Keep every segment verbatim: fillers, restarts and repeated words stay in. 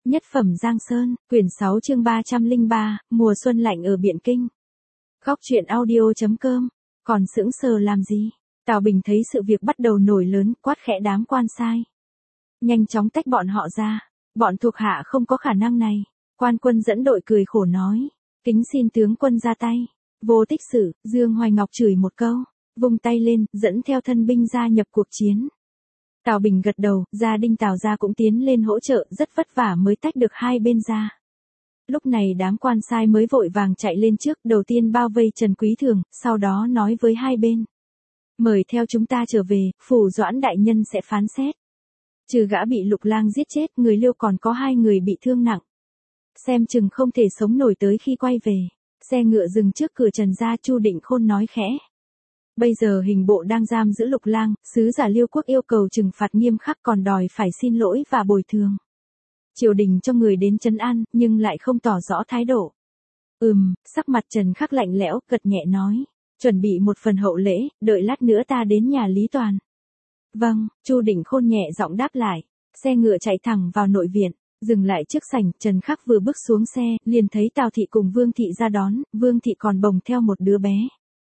Nhất phẩm Giang Sơn, quyển sáu chương ba trăm lẻ ba, mùa xuân lạnh ở Biện Kinh. Góc truyện audio chấm com, còn sững sờ làm gì? Tào Bình thấy sự việc bắt đầu nổi lớn, quát khẽ đám quan sai. Nhanh chóng tách bọn họ ra, bọn thuộc hạ không có khả năng này. Quan quân dẫn đội cười khổ nói, kính xin tướng quân ra tay. Vô Tích Sử, Dương Hoài Ngọc chửi một câu, vung tay lên, dẫn theo thân binh gia nhập cuộc chiến. Tào Bình gật đầu, gia đình Tào gia cũng tiến lên hỗ trợ, rất vất vả mới tách được hai bên ra. Lúc này đám quan sai mới vội vàng chạy lên trước, đầu tiên bao vây Trần Quý Thường, sau đó nói với hai bên. Mời theo chúng ta trở về, phủ Doãn đại nhân sẽ phán xét. Trừ gã bị Lục Lang giết chết, người Liêu còn có hai người bị thương nặng. Xem chừng không thể sống nổi tới khi quay về. Xe ngựa dừng trước cửa Trần gia, Chu Định Khôn nói khẽ. Bây giờ hình bộ đang giam giữ Lục Lang, sứ giả Liêu quốc yêu cầu trừng phạt nghiêm khắc, còn đòi phải xin lỗi và bồi thường. Triều đình cho người đến trấn an, nhưng lại không tỏ rõ thái độ. Ừm, sắc mặt Trần Khắc lạnh lẽo, gật nhẹ nói. Chuẩn bị một phần hậu lễ, đợi lát nữa ta đến nhà Lý Toàn. Vâng, Chu Định Khôn nhẹ giọng đáp lại. Xe ngựa chạy thẳng vào nội viện, dừng lại trước sảnh. Trần Khắc vừa bước xuống xe, liền thấy Tào thị cùng Vương thị ra đón, Vương thị còn bồng theo một đứa bé.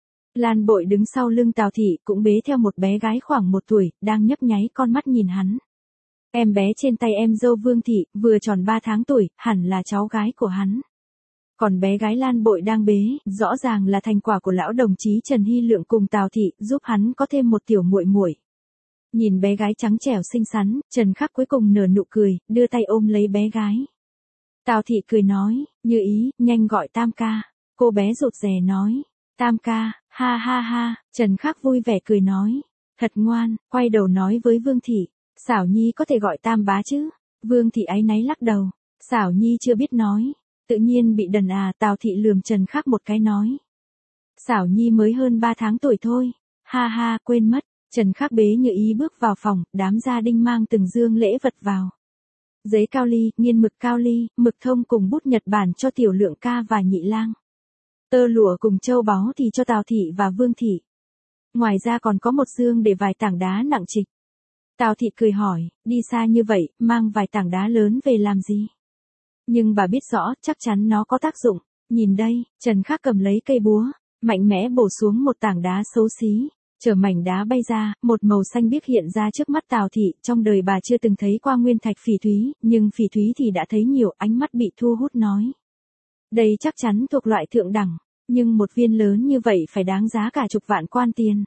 Lan Bội đứng sau lưng Tào thị, cũng bế theo một bé gái khoảng một tuổi, đang nhấp nháy con mắt nhìn hắn. Em bé trên tay em dâu Vương thị, vừa tròn ba tháng tuổi, hẳn là cháu gái của hắn. Còn bé gái Lan Bội đang bế, rõ ràng là thành quả của lão đồng chí Trần Hy Lượng cùng Tào thị, giúp hắn có thêm một tiểu muội muội. Nhìn bé gái trắng trẻo xinh xắn, Trần Khắc cuối cùng nở nụ cười, đưa tay ôm lấy bé gái. Tào thị cười nói, Như Ý, nhanh gọi Tam ca. Cô bé rụt rè nói, Tam ca, ha ha ha. Trần Khắc vui vẻ cười nói, thật ngoan, quay đầu nói với Vương thị, Xảo Nhi có thể gọi Tam bá chứ? Vương thị áy náy lắc đầu, Xảo Nhi chưa biết nói, tự nhiên bị đần à. Tào thị lườm Trần Khắc một cái nói, Xảo Nhi mới hơn ba tháng tuổi thôi, ha ha, quên mất. Trần Khắc bế Như Ý bước vào phòng, đám gia đình mang từng dương lễ vật vào. Giấy cao ly, nghiên mực cao ly, mực thông cùng bút Nhật Bản cho Tiểu Lượng ca và Nhị Lang. Tơ lụa cùng châu báu thì cho Tào thị và Vương thị. Ngoài ra còn có một dương để vài tảng đá nặng trịch. Tào thị cười hỏi, đi xa như vậy, mang vài tảng đá lớn về làm gì? Nhưng bà biết rõ, chắc chắn nó có tác dụng. Nhìn đây, Trần Khắc cầm lấy cây búa, mạnh mẽ bổ xuống một tảng đá xấu xí. Chở mảnh đá bay ra, một màu xanh biếc hiện ra trước mắt Tào thị. Trong đời bà chưa từng thấy qua nguyên thạch phỉ thúy, nhưng phỉ thúy thì đã thấy nhiều. Ánh mắt bị thu hút nói, đây chắc chắn thuộc loại thượng đẳng, nhưng một viên lớn như vậy phải đáng giá cả chục vạn quan tiền.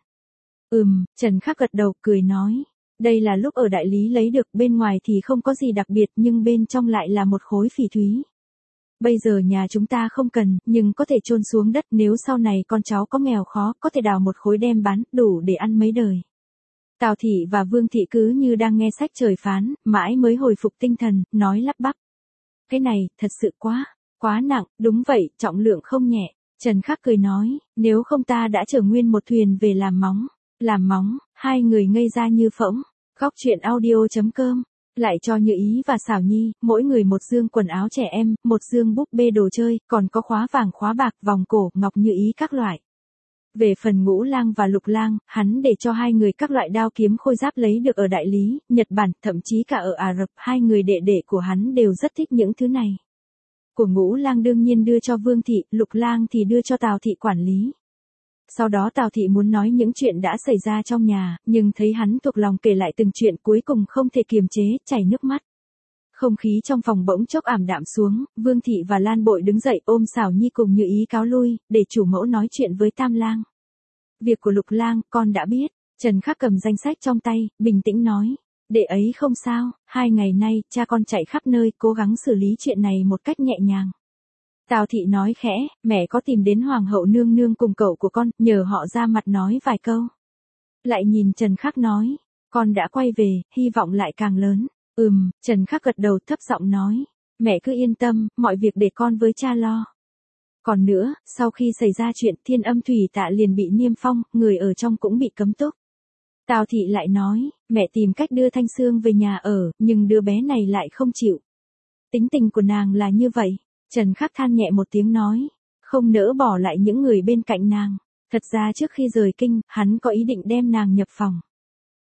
Ừm, Trần Khắc gật đầu cười nói, đây là lúc ở đại lý lấy được, bên ngoài thì không có gì đặc biệt nhưng bên trong lại là một khối phỉ thúy. Bây giờ nhà chúng ta không cần, nhưng có thể chôn xuống đất, nếu sau này con cháu có nghèo khó, có thể đào một khối đem bán, đủ để ăn mấy đời. Tào thị và Vương thị cứ như đang nghe sách trời phán, mãi mới hồi phục tinh thần, nói lắp bắp. Cái này, thật sự quá, quá nặng, đúng vậy, trọng lượng không nhẹ. Trần Khắc cười nói, nếu không ta đã chở nguyên một thuyền về làm móng. Làm móng, hai người ngây ra như phỗng. Góc truyện audio chấm com, lại cho Như Ý và Xảo Nhi, mỗi người một dương quần áo trẻ em, một dương búp bê đồ chơi, còn có khóa vàng khóa bạc, vòng cổ, ngọc Như Ý các loại. Về phần Ngũ Lang và Lục Lang, hắn để cho hai người các loại đao kiếm khôi giáp lấy được ở đại lý, Nhật Bản, thậm chí cả ở Ả Rập, hai người đệ đệ của hắn đều rất thích những thứ này. Của Ngũ Lang đương nhiên đưa cho Vương thị, Lục Lang thì đưa cho Tào thị quản lý. Sau đó Tào thị muốn nói những chuyện đã xảy ra trong nhà, nhưng thấy hắn thuộc lòng kể lại từng chuyện, cuối cùng không thể kiềm chế, chảy nước mắt. Không khí trong phòng bỗng chốc ảm đạm xuống, Vương thị và Lan Bội đứng dậy ôm Xảo Nhi cùng Như Ý cáo lui, để chủ mẫu nói chuyện với Tam Lang. Việc của Lục Lang, con đã biết. Trần Khắc cầm danh sách trong tay, bình tĩnh nói. Đệ ấy không sao, hai ngày nay, cha con chạy khắp nơi, cố gắng xử lý chuyện này một cách nhẹ nhàng. Tào thị nói khẽ, mẹ có tìm đến Hoàng hậu nương nương cùng cậu của con, nhờ họ ra mặt nói vài câu. Lại nhìn Trần Khắc nói, con đã quay về, hy vọng lại càng lớn. Ừm, Trần Khắc gật đầu thấp giọng nói, mẹ cứ yên tâm, mọi việc để con với cha lo. Còn nữa, sau khi xảy ra chuyện Thiên Âm Thủy Tạ liền bị niêm phong, người ở trong cũng bị cấm túc. Tào thị lại nói, mẹ tìm cách đưa Thanh Sương về nhà ở, nhưng đứa bé này lại không chịu. Tính tình của nàng là như vậy. Trần Khắc than nhẹ một tiếng nói, không nỡ bỏ lại những người bên cạnh nàng. Thật ra trước khi rời kinh, hắn có ý định đem nàng nhập phòng.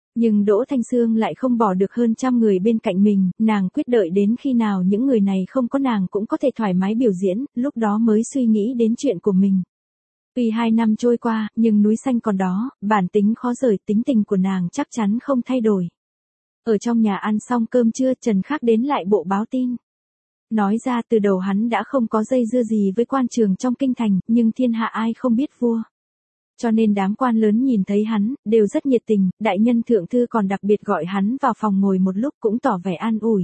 Nhưng Đỗ Thanh Sương lại không bỏ được hơn trăm người bên cạnh mình, nàng quyết đợi đến khi nào những người này không có nàng cũng có thể thoải mái biểu diễn, lúc đó mới suy nghĩ đến chuyện của mình. Tuy hai năm trôi qua, nhưng núi xanh còn đó, bản tính khó rời, tính tình của nàng chắc chắn không thay đổi. Ở trong nhà ăn xong cơm trưa, Trần Khắc đến lại bộ báo tin. Nói ra từ đầu hắn đã không có dây dưa gì với quan trường trong kinh thành, nhưng thiên hạ ai không biết vua. Cho nên đám quan lớn nhìn thấy hắn, đều rất nhiệt tình, đại nhân thượng thư còn đặc biệt gọi hắn vào phòng ngồi một lúc cũng tỏ vẻ an ủi.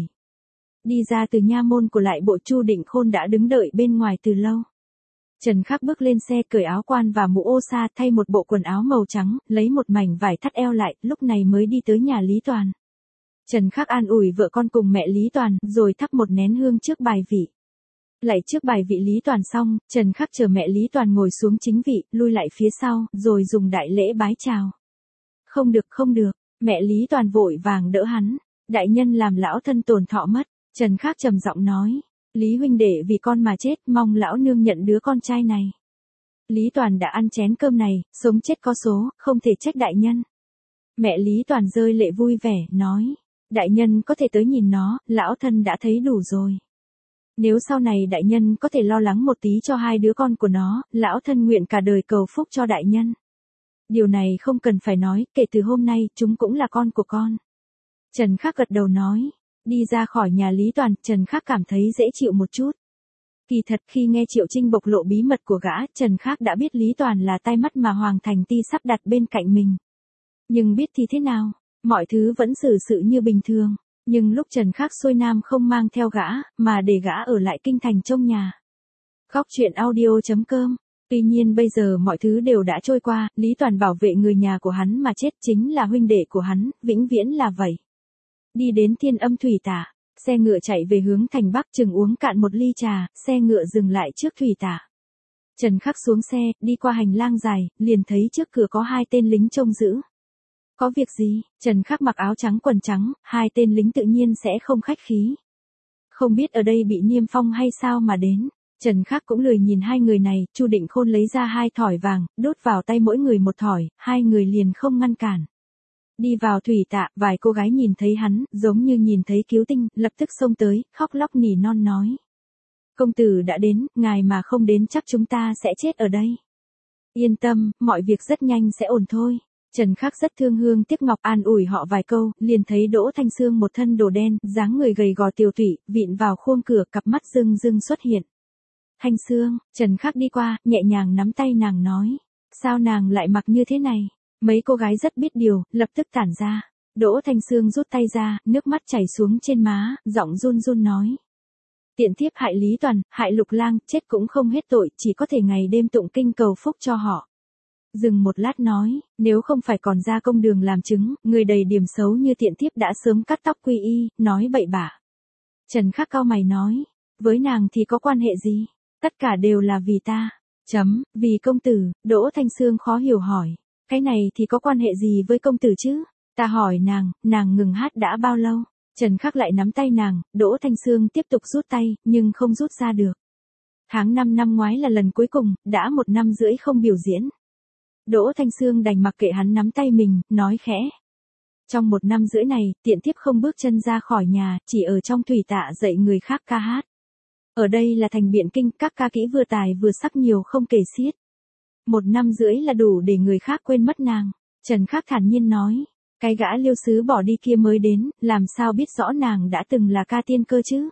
Đi ra từ nha môn của lại bộ, Chu Định Khôn đã đứng đợi bên ngoài từ lâu. Trần Khắc bước lên xe, cởi áo quan và mũ ô sa, thay một bộ quần áo màu trắng, lấy một mảnh vải thắt eo lại, lúc này mới đi tới nhà Lý Toàn. Trần Khắc an ủi vợ con cùng mẹ Lý Toàn, rồi thắp một nén hương trước bài vị. Lạy trước bài vị Lý Toàn xong, Trần Khắc chờ mẹ Lý Toàn ngồi xuống chính vị, lui lại phía sau, rồi dùng đại lễ bái chào. Không được, không được, mẹ Lý Toàn vội vàng đỡ hắn. Đại nhân làm lão thân tổn thọ mất. Trần Khắc trầm giọng nói. Lý huynh đệ vì con mà chết, mong lão nương nhận đứa con trai này. Lý Toàn đã ăn chén cơm này, sống chết có số, không thể trách đại nhân. Mẹ Lý Toàn rơi lệ vui vẻ, nói. Đại nhân có thể tới nhìn nó, lão thân đã thấy đủ rồi. Nếu sau này đại nhân có thể lo lắng một tí cho hai đứa con của nó, lão thân nguyện cả đời cầu phúc cho đại nhân. Điều này không cần phải nói, kể từ hôm nay, chúng cũng là con của con. Trần Khắc gật đầu nói. Đi ra khỏi nhà Lý Toàn, Trần Khắc cảm thấy dễ chịu một chút. Kỳ thật khi nghe Triệu Trinh bộc lộ bí mật của gã, Trần Khắc đã biết Lý Toàn là tai mắt mà Hoàng Thành Ti sắp đặt bên cạnh mình. Nhưng biết thì thế nào, mọi thứ vẫn xử sự như bình thường. Nhưng lúc Trần Khắc xuôi nam không mang theo gã, mà để gã ở lại kinh thành trông nhà. Góc truyện audio chấm com. Tuy nhiên bây giờ mọi thứ đều đã trôi qua, Lý Toàn bảo vệ người nhà của hắn mà chết, chính là huynh đệ của hắn, vĩnh viễn là vậy. Đi đến Thiên Âm Thủy Tả, xe ngựa chạy về hướng thành Bắc, chừng uống cạn một ly trà, xe ngựa dừng lại trước Thủy Tả. Trần Khắc xuống xe, đi qua hành lang dài, liền thấy trước cửa có hai tên lính trông giữ. Có việc gì? Trần Khắc mặc áo trắng quần trắng, hai tên lính tự nhiên sẽ không khách khí. Không biết ở đây bị niêm phong hay sao mà đến. Trần Khắc cũng lười nhìn hai người này, Chu Định Khôn lấy ra hai thỏi vàng, đốt vào tay mỗi người một thỏi, hai người liền không ngăn cản. Đi vào Thủy Tạ, vài cô gái nhìn thấy hắn, giống như nhìn thấy cứu tinh, lập tức xông tới, khóc lóc nỉ non nói. Công tử đã đến, ngài mà không đến chắc chúng ta sẽ chết ở đây. Yên tâm, mọi việc rất nhanh sẽ ổn thôi. Trần Khắc rất thương hương tiếc ngọc, an ủi họ vài câu, liền thấy Đỗ Thanh Sương một thân đồ đen, dáng người gầy gò tiều tụy, vịn vào khuôn cửa, cặp mắt rưng rưng xuất hiện. Thanh Sương, Trần Khắc đi qua, nhẹ nhàng nắm tay nàng nói. Sao nàng lại mặc như thế này? Mấy cô gái rất biết điều, lập tức tản ra. Đỗ Thanh Sương rút tay ra, nước mắt chảy xuống trên má, giọng run run nói. Tiện thiếp hại Lý Toàn, hại Lục Lang, chết cũng không hết tội, chỉ có thể ngày đêm tụng kinh cầu phúc cho họ. Dừng một lát nói, nếu không phải còn ra công đường làm chứng, người đầy điểm xấu như tiện thiếp đã sớm cắt tóc quy y, nói bậy bạ. Trần Khắc cau mày nói, với nàng thì có quan hệ gì? Tất cả đều là vì ta. Chấm, vì công tử. Đỗ Thanh Sương khó hiểu hỏi. Cái này thì có quan hệ gì với công tử chứ? Ta hỏi nàng, nàng ngừng hát đã bao lâu? Trần Khắc lại nắm tay nàng, Đỗ Thanh Sương tiếp tục rút tay, nhưng không rút ra được. Tháng năm năm ngoái là lần cuối cùng, đã một năm rưỡi không biểu diễn. Đỗ Thanh Sương đành mặc kệ hắn nắm tay mình, nói khẽ. Trong một năm rưỡi này, tiện thiếp không bước chân ra khỏi nhà, chỉ ở trong Thủy Tạ dạy người khác ca hát. Ở đây là thành Biện Kinh, các ca kỹ vừa tài vừa sắc nhiều không kể xiết. Một năm rưỡi là đủ để người khác quên mất nàng. Trần Khắc thản nhiên nói, cái gã Liêu Sứ bỏ đi kia mới đến, làm sao biết rõ nàng đã từng là ca tiên cơ chứ?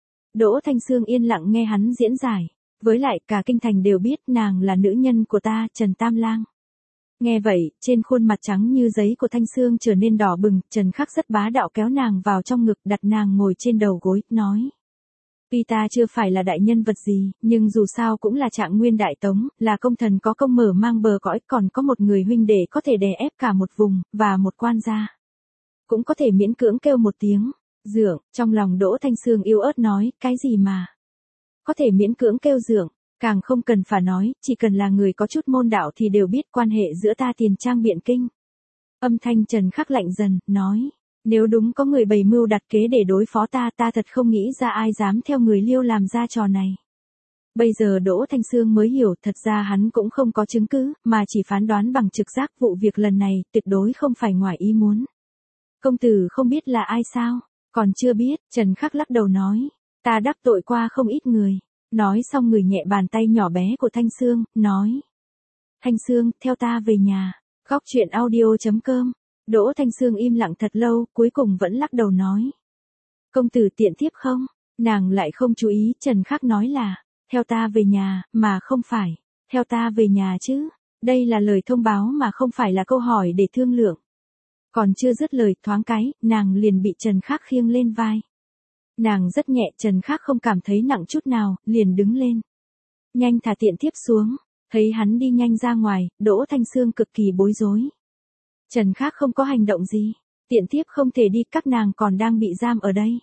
Đỗ Thanh Sương yên lặng nghe hắn diễn giải. Với lại cả kinh thành đều biết nàng là nữ nhân của ta, Trần Tam Lang. Nghe vậy, trên khuôn mặt trắng như giấy của Thanh Sương trở nên đỏ bừng, Trần Khắc rất bá đạo kéo nàng vào trong ngực, đặt nàng ngồi trên đầu gối, nói. Tuy ta chưa phải là đại nhân vật gì, nhưng dù sao cũng là Trạng Nguyên Đại Tống, là công thần có công mở mang bờ cõi, còn có một người huynh đệ có thể đè ép cả một vùng, và một quan gia. Cũng có thể miễn cưỡng kêu một tiếng, dượng, trong lòng Đỗ Thanh Sương yếu ớt nói, cái gì mà. Có thể miễn cưỡng kêu dượng, càng không cần phải nói, chỉ cần là người có chút môn đạo thì đều biết quan hệ giữa ta Tiền Trang Biện Kinh. Âm thanh Trần Khắc lạnh dần, nói. Nếu đúng có người bày mưu đặt kế để đối phó ta, ta thật không nghĩ ra ai dám theo người Liêu làm ra trò này. Bây giờ Đỗ Thanh Sương mới hiểu, thật ra hắn cũng không có chứng cứ, mà chỉ phán đoán bằng trực giác vụ việc lần này, tuyệt đối không phải ngoài ý muốn. Công tử không biết là ai sao? Còn chưa biết, Trần Khắc lắc đầu nói. Ta đắc tội qua không ít người. Nói xong người nhẹ bàn tay nhỏ bé của Thanh Sương, nói. Thanh Sương, theo ta về nhà. Góc truyện audio.com. Đỗ Thanh Sương im lặng thật lâu, cuối cùng vẫn lắc đầu nói. Công tử tiện tiếp không? Nàng lại không chú ý, Trần Khắc nói là, theo ta về nhà, mà không phải, theo ta về nhà chứ. Đây là lời thông báo mà không phải là câu hỏi để thương lượng. Còn chưa dứt lời thoáng cái, nàng liền bị Trần Khắc khiêng lên vai. Nàng rất nhẹ, Trần Khắc không cảm thấy nặng chút nào, liền đứng lên. Nhanh thả tiện tiếp xuống, thấy hắn đi nhanh ra ngoài, Đỗ Thanh Sương cực kỳ bối rối. Trần Khắc không có hành động gì, tiện tiếp không thể đi, các nàng còn đang bị giam ở đây.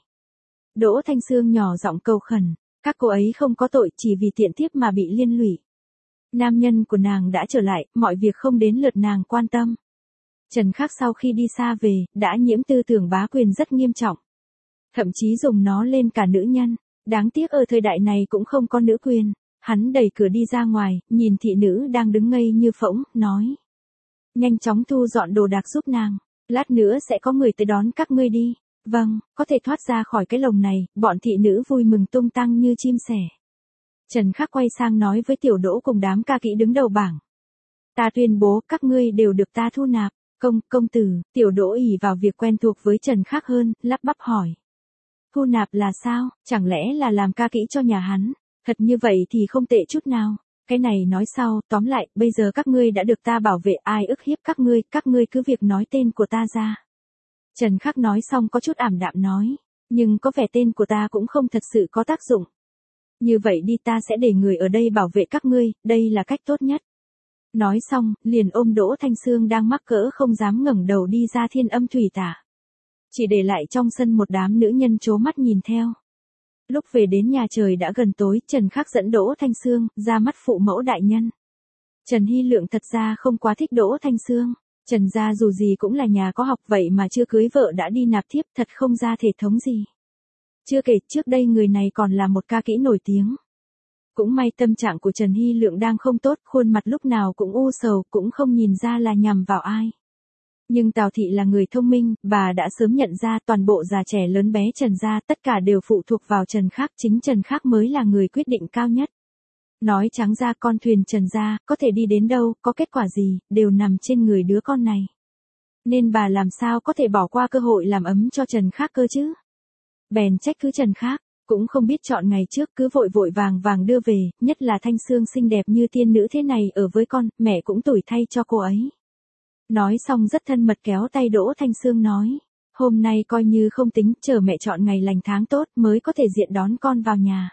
Đỗ Thanh Sương nhỏ giọng cầu khẩn, các cô ấy không có tội chỉ vì tiện tiếp mà bị liên lụy. Nam nhân của nàng đã trở lại, mọi việc không đến lượt nàng quan tâm. Trần Khắc sau khi đi xa về, đã nhiễm tư tưởng bá quyền rất nghiêm trọng. Thậm chí dùng nó lên cả nữ nhân, đáng tiếc ở thời đại này cũng không có nữ quyền. Hắn đẩy cửa đi ra ngoài, nhìn thị nữ đang đứng ngây như phỗng, nói. Nhanh chóng thu dọn đồ đạc giúp nàng, lát nữa sẽ có người tới đón các ngươi đi. Vâng, có thể thoát ra khỏi cái lồng này, bọn thị nữ vui mừng tung tăng như chim sẻ. Trần Khắc quay sang nói với Tiểu Đỗ cùng đám ca kỹ đứng đầu bảng. Ta tuyên bố các ngươi đều được ta thu nạp. Công, công tử, Tiểu Đỗ ỷ vào việc quen thuộc với Trần Khắc hơn, lắp bắp hỏi. Thu nạp là sao, chẳng lẽ là làm ca kỹ cho nhà hắn? Thật như vậy thì không tệ chút nào. Cái này nói sau, tóm lại, bây giờ các ngươi đã được ta bảo vệ, ai ức hiếp các ngươi, các ngươi cứ việc nói tên của ta ra. Trần Khắc nói xong có chút ảm đạm nói, nhưng có vẻ tên của ta cũng không thật sự có tác dụng. Như vậy đi, ta sẽ để người ở đây bảo vệ các ngươi, đây là cách tốt nhất. Nói xong, liền ôm Đỗ Thanh Sương đang mắc cỡ không dám ngẩng đầu đi ra Thiên Âm Thủy Tả. Chỉ để lại trong sân một đám nữ nhân trố mắt nhìn theo. Lúc về đến nhà trời đã gần tối, Trần Khắc dẫn Đỗ Thanh Sương ra mắt phụ mẫu đại nhân. Trần Hy Lượng thật ra không quá thích Đỗ Thanh Sương. Trần gia dù gì cũng là nhà có học vậy mà chưa cưới vợ đã đi nạp thiếp, thật không ra thể thống gì. Chưa kể trước đây người này còn là một ca kỹ nổi tiếng. Cũng may tâm trạng của Trần Hy Lượng đang không tốt, khuôn mặt lúc nào cũng u sầu, cũng không nhìn ra là nhằm vào ai. Nhưng Tào Thị là người thông minh, bà đã sớm nhận ra toàn bộ già trẻ lớn bé Trần gia tất cả đều phụ thuộc vào Trần Khắc, chính Trần Khắc mới là người quyết định cao nhất. Nói trắng ra con thuyền Trần gia, có thể đi đến đâu, có kết quả gì, đều nằm trên người đứa con này. Nên bà làm sao có thể bỏ qua cơ hội làm ấm cho Trần Khắc cơ chứ? Bèn trách cứ Trần Khắc, cũng không biết chọn ngày trước cứ vội vội vàng vàng đưa về, nhất là Thanh Sương xinh đẹp như tiên nữ thế này ở với con, mẹ cũng tủi thay cho cô ấy. Nói xong rất thân mật kéo tay Đỗ Thanh Sương nói, hôm nay coi như không tính, chờ mẹ chọn ngày lành tháng tốt mới có thể diện đón con vào nhà.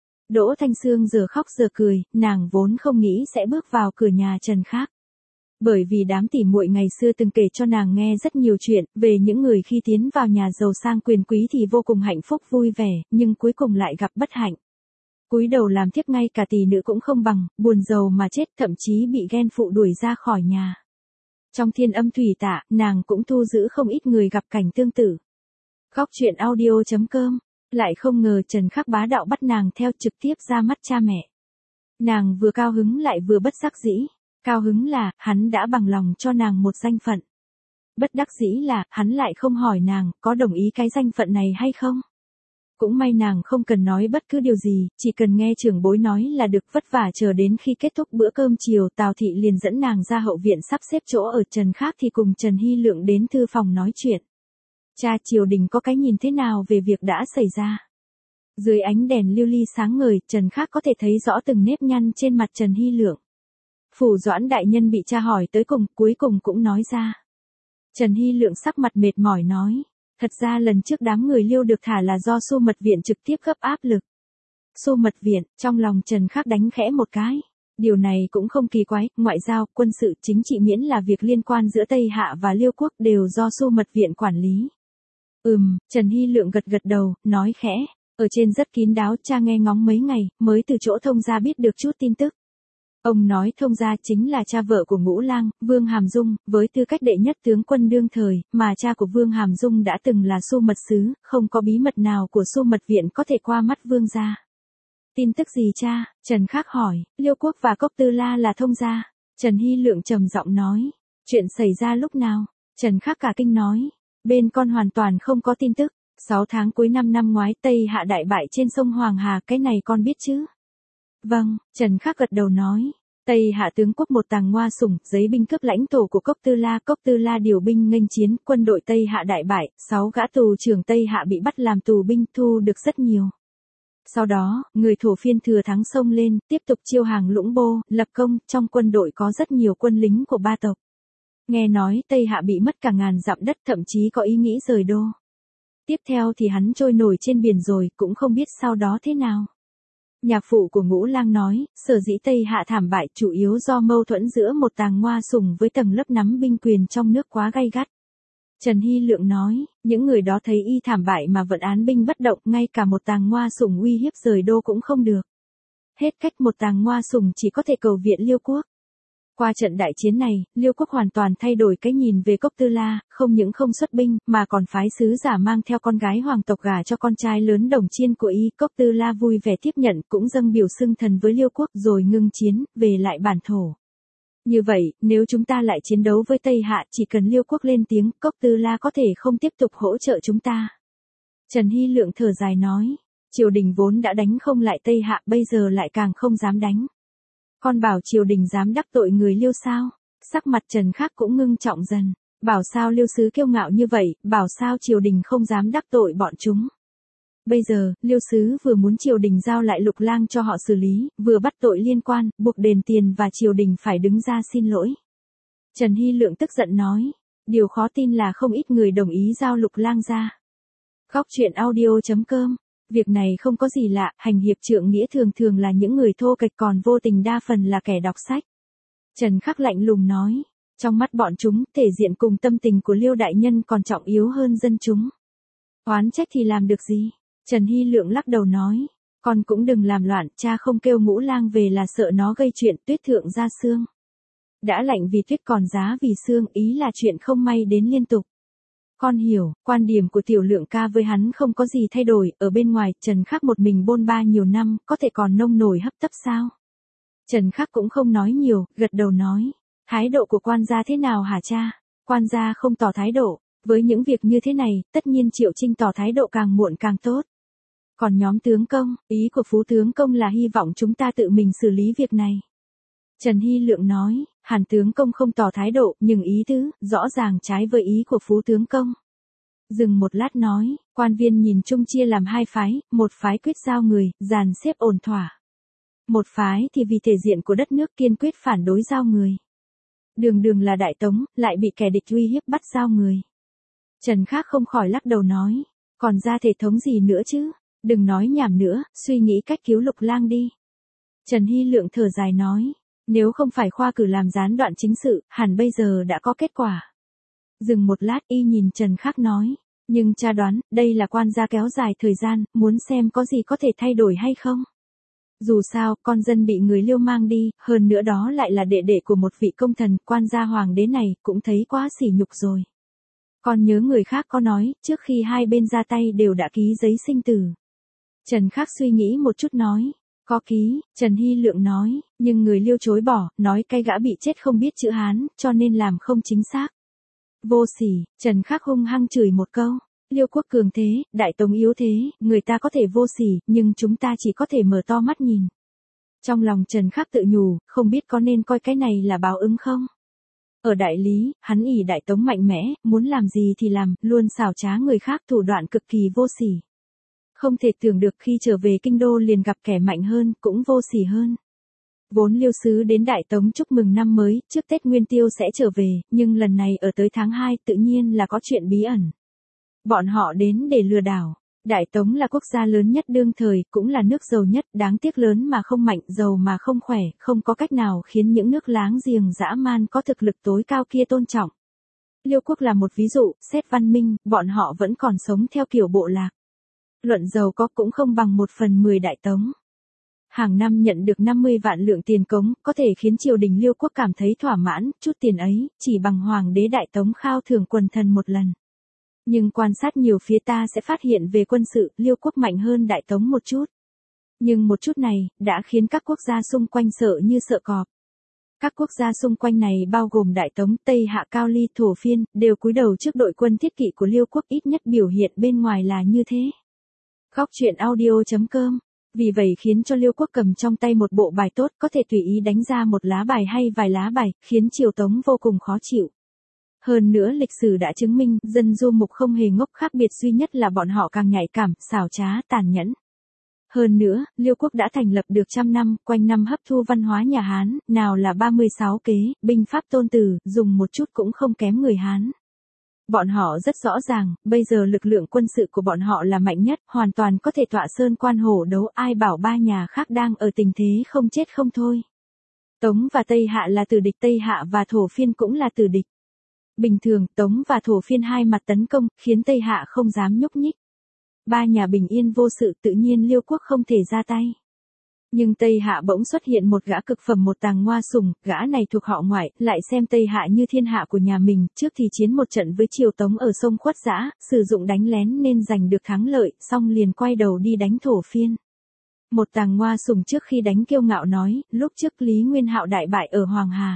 Đỗ Thanh Sương giờ khóc giờ cười, nàng vốn không nghĩ sẽ bước vào cửa nhà Trần Khắc. Bởi vì đám tỉ muội ngày xưa từng kể cho nàng nghe rất nhiều chuyện về những người khi tiến vào nhà giàu sang quyền quý thì vô cùng hạnh phúc vui vẻ, nhưng cuối cùng lại gặp bất hạnh. Cúi đầu làm thiếp ngay cả tỷ nữ cũng không bằng, buồn giàu mà chết, thậm chí bị ghen phụ đuổi ra khỏi nhà. Trong Thiên Âm Thủy Tả, nàng cũng thu giữ không ít người gặp cảnh tương tự. Góc truyện audio.com. Lại không ngờ Trần Khắc bá đạo bắt nàng theo trực tiếp ra mắt cha mẹ. Nàng vừa cao hứng lại vừa bất đắc dĩ. Cao hứng là, hắn đã bằng lòng cho nàng một danh phận. Bất đắc dĩ là, hắn lại không hỏi nàng, có đồng ý cái danh phận này hay không. Cũng may nàng không cần nói bất cứ điều gì, chỉ cần nghe trưởng bối nói là được, vất vả chờ đến khi kết thúc bữa cơm chiều, Tào Thị liền dẫn nàng ra hậu viện sắp xếp chỗ ở Trần Khắc thì cùng Trần Hy Lượng đến thư phòng nói chuyện. Cha triều đình có cái nhìn thế nào về việc đã xảy ra? Dưới ánh đèn lưu ly sáng ngời, Trần Khắc có thể thấy rõ từng nếp nhăn trên mặt Trần Hy Lượng. Phủ Doãn đại nhân bị cha hỏi tới cùng, cuối cùng cũng nói ra. Trần Hy Lượng sắc mặt mệt mỏi nói, thật ra lần trước đám người Liêu được thả là do Xu Mật Viện trực tiếp gấp áp lực. Xu Mật Viện, trong lòng Trần Khắc đánh khẽ một cái. Điều này cũng không kỳ quái, ngoại giao, quân sự, chính trị miễn là việc liên quan giữa Tây Hạ và Liêu quốc đều do Xu Mật Viện quản lý. Ừm, Trần Hy Lượng gật gật đầu, nói khẽ, ở trên rất kín đáo, cha nghe ngóng mấy ngày, mới từ chỗ thông gia biết được chút tin tức. Ông nói thông gia chính là cha vợ của Ngũ Lang, Vương Hàm Dung, với tư cách đệ nhất tướng quân đương thời, mà cha của Vương Hàm Dung đã từng là Xu Mật Sứ, không có bí mật nào của Xu Mật Viện có thể qua mắt Vương gia. Tin tức gì cha? Trần Khắc hỏi, Liêu Quốc và Cốc Tư La là thông gia. Trần Hy Lượng trầm giọng nói, chuyện xảy ra lúc nào? Trần Khắc cả kinh nói, Bên con hoàn toàn không có tin tức. Sáu tháng cuối năm năm ngoái Tây Hạ đại bại trên sông Hoàng Hà, cái này con biết chứ? Vâng, Trần Khắc gật đầu nói. Tây Hạ tướng quốc một tàng ngoa sủng, giấy binh cướp lãnh thổ của Cốc Tư La, Cốc Tư La điều binh nghênh chiến, quân đội Tây Hạ đại bại, sáu gã tù trưởng Tây Hạ bị bắt làm tù binh, thu được rất nhiều. Sau đó, người thổ phiên thừa thắng xông lên, tiếp tục chiêu hàng lũng bô, lập công, trong quân đội có rất nhiều quân lính của ba tộc. Nghe nói Tây Hạ bị mất cả ngàn dặm đất, thậm chí có ý nghĩ rời đô. Tiếp theo thì hắn trôi nổi trên biển rồi, cũng không biết sau đó thế nào. Nhạc phụ của Ngũ Lang nói, sở dĩ Tây Hạ thảm bại chủ yếu do mâu thuẫn giữa một tàng ngoa sủng với tầng lớp nắm binh quyền trong nước quá gay gắt. Trần Hy Lượng nói, những người đó thấy y thảm bại mà vẫn án binh bất động, ngay cả một tàng ngoa sủng uy hiếp rời đô cũng không được. Hết cách một tàng ngoa sủng chỉ có thể cầu viện Liêu quốc. Qua trận đại chiến này, Liêu quốc hoàn toàn thay đổi cái nhìn về Cốc Tư La, không những không xuất binh, mà còn phái sứ giả mang theo con gái hoàng tộc gả cho con trai lớn Đồng Chiên của y. Cốc Tư La vui vẻ tiếp nhận, cũng dâng biểu xưng thần với Liêu quốc rồi ngưng chiến, về lại bản thổ. Như vậy, nếu chúng ta lại chiến đấu với Tây Hạ, chỉ cần Liêu quốc lên tiếng, Cốc Tư La có thể không tiếp tục hỗ trợ chúng ta. Trần Hy Lượng thở dài nói, triều đình vốn đã đánh không lại Tây Hạ, bây giờ lại càng không dám đánh. Con bảo triều đình dám đắc tội người Liêu sao? Sắc mặt Trần Khắc cũng ngưng trọng dần. Bảo sao Liêu sứ kiêu ngạo như vậy, bảo sao triều đình không dám đắc tội bọn chúng. Bây giờ, Liêu sứ vừa muốn triều đình giao lại Lục Lang cho họ xử lý, vừa bắt tội liên quan, buộc đền tiền và triều đình phải đứng ra xin lỗi. Trần Hy Lượng tức giận nói, điều khó tin là không ít người đồng ý giao Lục Lang ra. Góc truyện audio chấm com. Việc này không có gì lạ, hành hiệp trượng nghĩa thường thường là những người thô kệch, còn vô tình đa phần là kẻ đọc sách. Trần Khắc lạnh lùng nói, trong mắt bọn chúng, thể diện cùng tâm tình của Liêu đại nhân còn trọng yếu hơn dân chúng. Oán trách thì làm được gì? Trần Hy Lượng lắc đầu nói, con cũng đừng làm loạn, cha không kêu Ngũ Lang về là sợ nó gây chuyện, tuyết thượng ra xương. Đã lạnh vì tuyết còn giá vì xương, ý là chuyện không may đến liên tục. Con hiểu, quan điểm của Tiểu Lượng ca với hắn không có gì thay đổi, ở bên ngoài, Trần Khắc một mình bôn ba nhiều năm, có thể còn nông nổi hấp tấp sao? Trần Khắc cũng không nói nhiều, gật đầu nói, thái độ của quan gia thế nào hả cha? Quan gia không tỏ thái độ, với những việc như thế này, tất nhiên Triệu Trinh tỏ thái độ càng muộn càng tốt. Còn nhóm tướng công, ý của Phú tướng công là hy vọng chúng ta tự mình xử lý việc này. Trần Hy Lượng nói, Hàn tướng công không tỏ thái độ, nhưng ý tứ, rõ ràng trái với ý của Phú tướng công. Dừng một lát nói, quan viên nhìn chung chia làm hai phái, một phái quyết giao người, dàn xếp ổn thỏa. Một phái thì vì thể diện của đất nước kiên quyết phản đối giao người. Đường đường là Đại Tống, lại bị kẻ địch uy hiếp bắt giao người. Trần Khắc không khỏi lắc đầu nói, còn ra thể thống gì nữa chứ, đừng nói nhảm nữa, suy nghĩ cách cứu Lục Lang đi. Trần Hy Lượng thở dài nói, nếu không phải khoa cử làm gián đoạn chính sự, hẳn bây giờ đã có kết quả. Dừng một lát y nhìn Trần Khắc nói, nhưng cha đoán, đây là quan gia kéo dài thời gian, muốn xem có gì có thể thay đổi hay không. Dù sao, con dân bị người Liêu mang đi, hơn nữa đó lại là đệ đệ của một vị công thần, quan gia hoàng đế này, cũng thấy quá sỉ nhục rồi. Con nhớ người khác có nói, trước khi hai bên ra tay đều đã ký giấy sinh tử. Trần Khắc suy nghĩ một chút nói, có ký, Trần Hy Lượng nói, nhưng người Liêu chối bỏ, nói cái gã bị chết không biết chữ Hán, cho nên làm không chính xác. Vô sỉ, Trần Khắc hung hăng chửi một câu, Liêu quốc cường thế, Đại Tống yếu thế, người ta có thể vô sỉ, nhưng chúng ta chỉ có thể mở to mắt nhìn. Trong lòng Trần Khắc tự nhủ, không biết có nên coi cái này là báo ứng không? Ở đại lý, hắn ỷ Đại Tống mạnh mẽ, muốn làm gì thì làm, luôn xảo trá người khác, thủ đoạn cực kỳ vô sỉ. Không thể tưởng được khi trở về kinh đô liền gặp kẻ mạnh hơn, cũng vô sỉ hơn. Vốn Liêu sứ đến Đại Tống chúc mừng năm mới, trước Tết Nguyên Tiêu sẽ trở về, nhưng lần này ở tới tháng hai tự nhiên là có chuyện bí ẩn. Bọn họ đến để lừa đảo. Đại Tống là quốc gia lớn nhất đương thời, cũng là nước giàu nhất, đáng tiếc lớn mà không mạnh, giàu mà không khỏe, không có cách nào khiến những nước láng giềng dã man có thực lực tối cao kia tôn trọng. Liêu quốc là một ví dụ, xét văn minh, bọn họ vẫn còn sống theo kiểu bộ lạc. Luận giàu có cũng không bằng một phần mười Đại Tống. Hàng năm nhận được năm mươi vạn lượng tiền cống, có thể khiến triều đình Liêu quốc cảm thấy thỏa mãn, chút tiền ấy, chỉ bằng hoàng đế Đại Tống khao thưởng quần thần một lần. Nhưng quan sát nhiều phía ta sẽ phát hiện về quân sự, Liêu quốc mạnh hơn Đại Tống một chút. Nhưng một chút này, đã khiến các quốc gia xung quanh sợ như sợ cọp. Các quốc gia xung quanh này bao gồm Đại Tống, Tây Hạ, Cao Ly, Thổ Phiên, đều cúi đầu trước đội quân thiết kỵ của Liêu quốc, ít nhất biểu hiện bên ngoài là như thế. Góc truyện audio chấm com. Vì vậy khiến cho Liêu quốc cầm trong tay một bộ bài tốt, có thể tùy ý đánh ra một lá bài hay vài lá bài, khiến Triều Tống vô cùng khó chịu. Hơn nữa lịch sử đã chứng minh, dân du mục không hề ngốc, khác biệt duy nhất là bọn họ càng nhạy cảm, xảo trá, tàn nhẫn. Hơn nữa, Liêu quốc đã thành lập được trăm năm, quanh năm hấp thu văn hóa nhà Hán, nào là ba mươi sáu kế, binh pháp tôn tử, dùng một chút cũng không kém người Hán. Bọn họ rất rõ ràng, bây giờ lực lượng quân sự của bọn họ là mạnh nhất, hoàn toàn có thể tọa sơn quan hổ đấu, ai bảo ba nhà khác đang ở tình thế không chết không thôi. Tống và Tây Hạ là tử địch, Tây Hạ và Thổ Phiên cũng là tử địch. Bình thường, Tống và Thổ Phiên hai mặt tấn công, khiến Tây Hạ không dám nhúc nhích. Ba nhà bình yên vô sự, tự nhiên Liêu quốc không thể ra tay. Nhưng Tây Hạ bỗng xuất hiện một gã cực phẩm, một tàng ngoa sùng, gã này thuộc họ Ngoại, lại xem Tây Hạ như thiên hạ của nhà mình, trước thì chiến một trận với Triều Tống ở sông Khuất Dã, sử dụng đánh lén nên giành được thắng lợi, xong liền quay đầu đi đánh Thổ Phiên. Một tàng ngoa sùng trước khi đánh kiêu ngạo nói, lúc trước Lý Nguyên Hạo đại bại ở Hoàng Hà.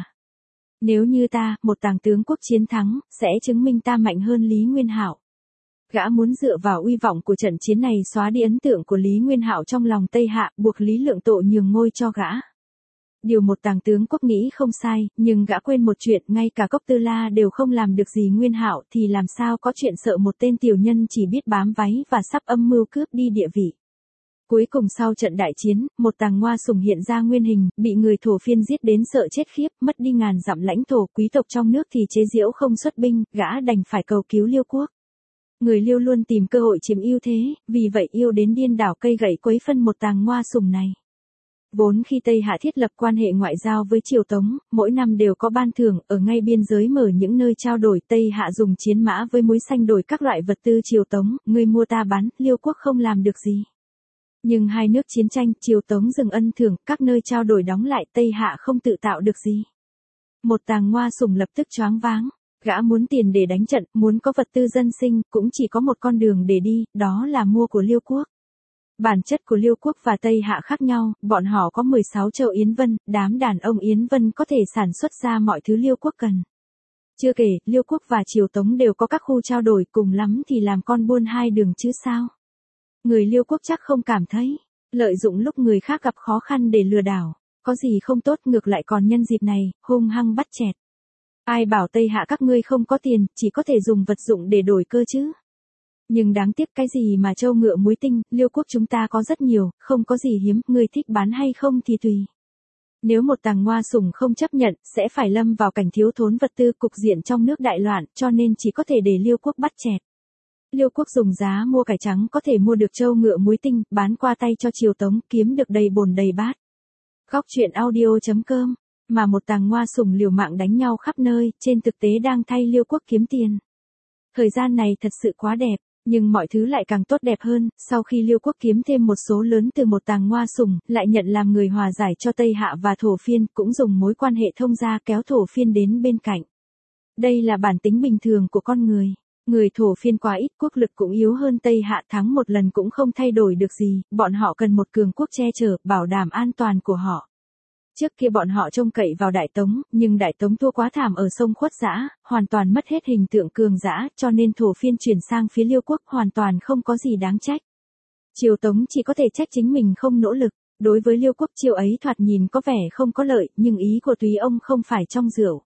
Nếu như ta, một tàng tướng quốc chiến thắng, sẽ chứng minh ta mạnh hơn Lý Nguyên Hạo. Gã muốn dựa vào uy vọng của trận chiến này xóa đi ấn tượng của Lý Nguyên Hạo trong lòng Tây Hạ, buộc Lý Lượng Tộ nhường ngôi cho gã. Điều một tàng tướng quốc nghĩ không sai, nhưng gã quên một chuyện, ngay cả Cốc Tư La đều không làm được gì Nguyên Hạo thì làm sao có chuyện sợ một tên tiểu nhân chỉ biết bám váy và sắp âm mưu cướp đi địa vị. Cuối cùng sau trận đại chiến, một tàng ngoa sùng hiện ra nguyên hình, bị người Thổ Phiên giết đến sợ chết khiếp, mất đi ngàn dặm lãnh thổ, quý tộc trong nước thì chế giễu không xuất binh, gã đành phải cầu cứu Liêu quốc. Người Liêu luôn tìm cơ hội chiếm ưu thế, vì vậy yêu đến điên đảo cây gậy quấy phân một tàng ngoa sùng này. Vốn khi Tây Hạ thiết lập quan hệ ngoại giao với Triều Tống, mỗi năm đều có ban thưởng, ở ngay biên giới mở những nơi trao đổi, Tây Hạ dùng chiến mã với muối xanh đổi các loại vật tư Triều Tống, người mua ta bán, Liêu quốc không làm được gì. Nhưng hai nước chiến tranh, Triều Tống dừng ân thưởng, các nơi trao đổi đóng lại, Tây Hạ không tự tạo được gì. Một tàng ngoa sùng lập tức choáng váng. Gã muốn tiền để đánh trận, muốn có vật tư dân sinh, cũng chỉ có một con đường để đi, đó là mua của Liêu quốc. Bản chất của Liêu quốc và Tây Hạ khác nhau, bọn họ có mười sáu châu Yến Vân, đám đàn ông Yến Vân có thể sản xuất ra mọi thứ Liêu quốc cần. Chưa kể, Liêu quốc và Triều Tống đều có các khu trao đổi, cùng lắm thì làm con buôn hai đường chứ sao. Người Liêu quốc chắc không cảm thấy, lợi dụng lúc người khác gặp khó khăn để lừa đảo, có gì không tốt, ngược lại còn nhân dịp này, hung hăng bắt chẹt. Ai bảo Tây Hạ các ngươi không có tiền, chỉ có thể dùng vật dụng để đổi cơ chứ. Nhưng đáng tiếc cái gì mà trâu ngựa muối tinh, Liêu quốc chúng ta có rất nhiều, không có gì hiếm, ngươi thích bán hay không thì tùy. Nếu một tàng ngoa sùng không chấp nhận, sẽ phải lâm vào cảnh thiếu thốn vật tư, cục diện trong nước đại loạn, cho nên chỉ có thể để Liêu quốc bắt chẹt. Liêu quốc dùng giá mua cải trắng có thể mua được trâu ngựa muối tinh, bán qua tay cho Triều Tống, kiếm được đầy bồn đầy bát. Góc truyện audio chấm com. Mà một tàng ngoa sùng liều mạng đánh nhau khắp nơi, trên thực tế đang thay Liêu quốc kiếm tiền. Thời gian này thật sự quá đẹp, nhưng mọi thứ lại càng tốt đẹp hơn, sau khi Liêu quốc kiếm thêm một số lớn từ một tàng ngoa sùng, lại nhận làm người hòa giải cho Tây Hạ và Thổ Phiên, cũng dùng mối quan hệ thông gia kéo Thổ Phiên đến bên cạnh. Đây là bản tính bình thường của con người. Người Thổ Phiên quá ít, quốc lực cũng yếu hơn Tây Hạ, thắng một lần cũng không thay đổi được gì, bọn họ cần một cường quốc che chở, bảo đảm an toàn của họ. Trước kia bọn họ trông cậy vào Đại Tống, nhưng Đại Tống thua quá thảm ở sông Khuất Dã, hoàn toàn mất hết hình tượng cường dã, cho nên Thổ Phiên chuyển sang phía Liêu quốc hoàn toàn không có gì đáng trách. Triều Tống chỉ có thể trách chính mình không nỗ lực, đối với Liêu quốc chiêu ấy thoạt nhìn có vẻ không có lợi, nhưng ý của Túy ông không phải trong rượu.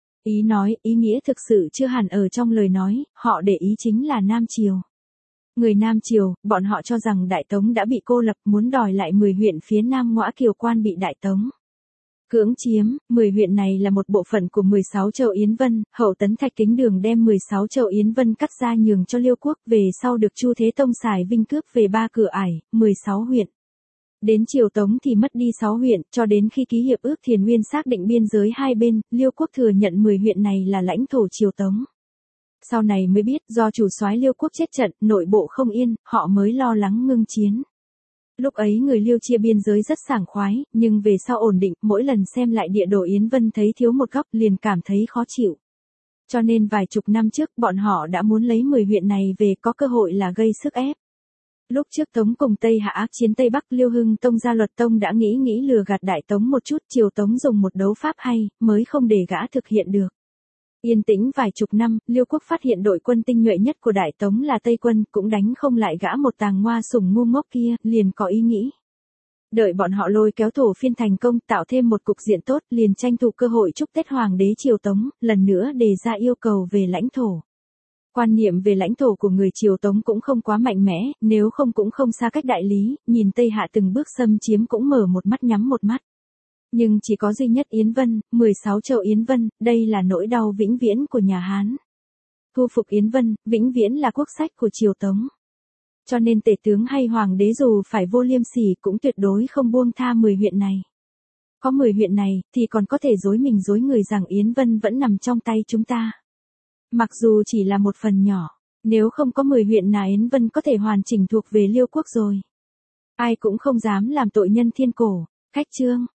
Ý nói, ý nghĩa thực sự chưa hẳn ở trong lời nói, họ để ý chính là Nam Triều. Người Nam Triều, bọn họ cho rằng Đại Tống đã bị cô lập, muốn đòi lại mười huyện phía Nam Ngõa Kiều Quan bị Đại Tống cưỡng chiếm. Mười huyện này là một bộ phận của mười sáu châu Yến Vân, Hậu Tấn Thạch Kính Đường đem mười sáu châu Yến Vân cắt ra nhường cho Liêu quốc, về sau được Chu Thế Tông xài vinh cướp về ba cửa ải, mười sáu huyện. Đến Triều Tống thì mất đi sáu huyện, cho đến khi ký hiệp ước Thiền Nguyên xác định biên giới hai bên, Liêu quốc thừa nhận mười huyện này là lãnh thổ Triều Tống. Sau này mới biết, do chủ soái Liêu quốc chết trận, nội bộ không yên, họ mới lo lắng ngưng chiến. Lúc ấy người Liêu chia biên giới rất sảng khoái, nhưng về sau ổn định, mỗi lần xem lại địa đồ Yến Vân thấy thiếu một góc liền cảm thấy khó chịu. Cho nên vài chục năm trước bọn họ đã muốn lấy mười huyện này về, có cơ hội là gây sức ép. Lúc trước Tống cùng Tây Hạ ác chiến Tây Bắc, Liêu Hưng Tông ra luật tông đã nghĩ nghĩ lừa gạt Đại Tống một chút, chiều Tống dùng một đấu pháp hay, mới không để gã thực hiện được. Yên tĩnh vài chục năm, Liêu quốc phát hiện đội quân tinh nhuệ nhất của Đại Tống là Tây quân, cũng đánh không lại gã một tàng ngoa sủng ngu ngốc kia, liền có ý nghĩ. Đợi bọn họ lôi kéo thổ phiên thành công, tạo thêm một cục diện tốt, liền tranh thủ cơ hội chúc Tết Hoàng đế triều Tống, lần nữa đề ra yêu cầu về lãnh thổ. Quan niệm về lãnh thổ của người triều Tống cũng không quá mạnh mẽ, nếu không cũng không xa cách đại lý, nhìn Tây Hạ từng bước xâm chiếm cũng mở một mắt nhắm một mắt. Nhưng chỉ có duy nhất Yến Vân, mười sáu châu Yến Vân, đây là nỗi đau vĩnh viễn của nhà Hán. Thu phục Yến Vân, vĩnh viễn là quốc sách của triều Tống. Cho nên tể tướng hay hoàng đế dù phải vô liêm sỉ cũng tuyệt đối không buông tha mười huyện này. Có mười huyện này, thì còn có thể dối mình dối người rằng Yến Vân vẫn nằm trong tay chúng ta. Mặc dù chỉ là một phần nhỏ, nếu không có mười huyện nào Yến Vân có thể hoàn chỉnh thuộc về Liêu quốc rồi. Ai cũng không dám làm tội nhân thiên cổ. Khách chương.